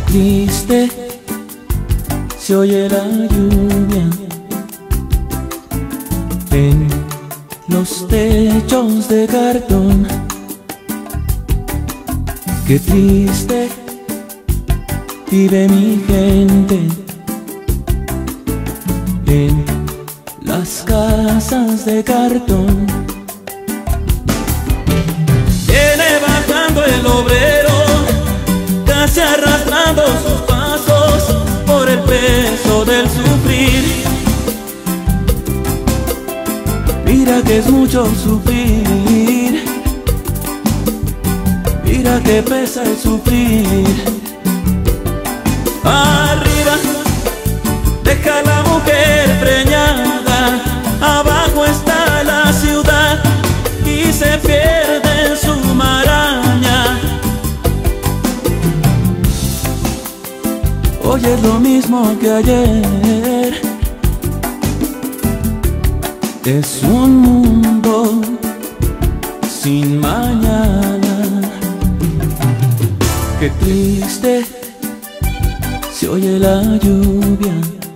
triste se oye la lluvia en los techos de cartón. Qué triste vive mi gente en las casas de cartón. Viene bajando el obrero, casi arrastrando sus pasos por el peso del sufrir. Mira que es mucho sufrir, mira que pesa el sufrir. Arriba deja la mujer preñada, abajo está la ciudad y se pierde en su maraña. Hoy es lo mismo que ayer, es un mundo sin mañana. Qué triste se oye la lluvia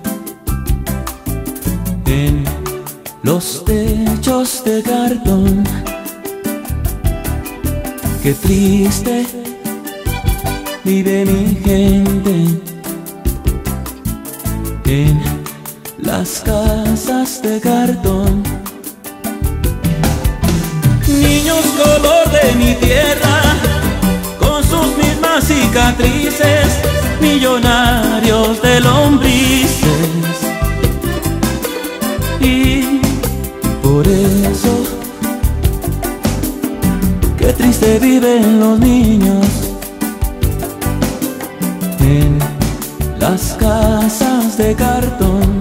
en los techos de cartón. Qué triste vive mi gente en las casas de cartón. Niños color de mi tierra, con sus mismas cicatrices, millonarios de lombrices. Y por eso, qué triste viven los niños en las casas de cartón.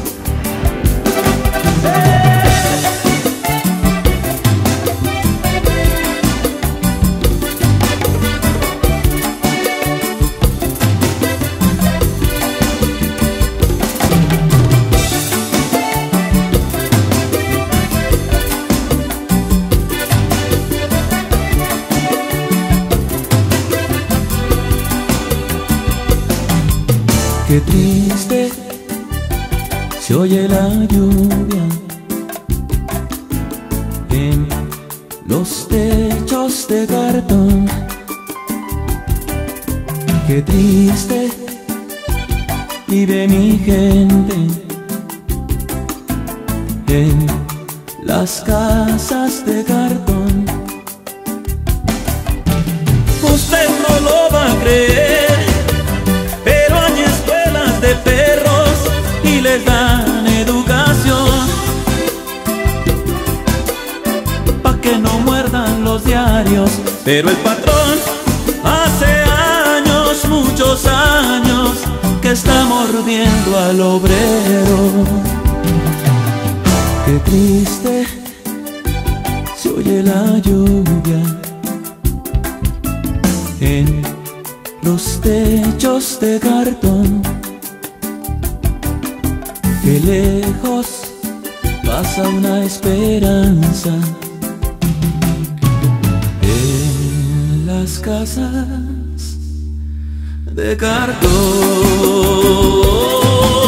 Qué triste se oye la lluvia en los techos de cartón. Qué triste vive mi gente en las casas de cartón. Usted no lo va a creer, pero hay escuelas de perros y les dan educación pa' que no muerdan los diarios. Pero el patrón hace años, muchos años, que está mordiendo al obrero. Qué triste se oye la lluvia en los techos de cartón. Qué lejos pasa una esperanza en las casas de cartón.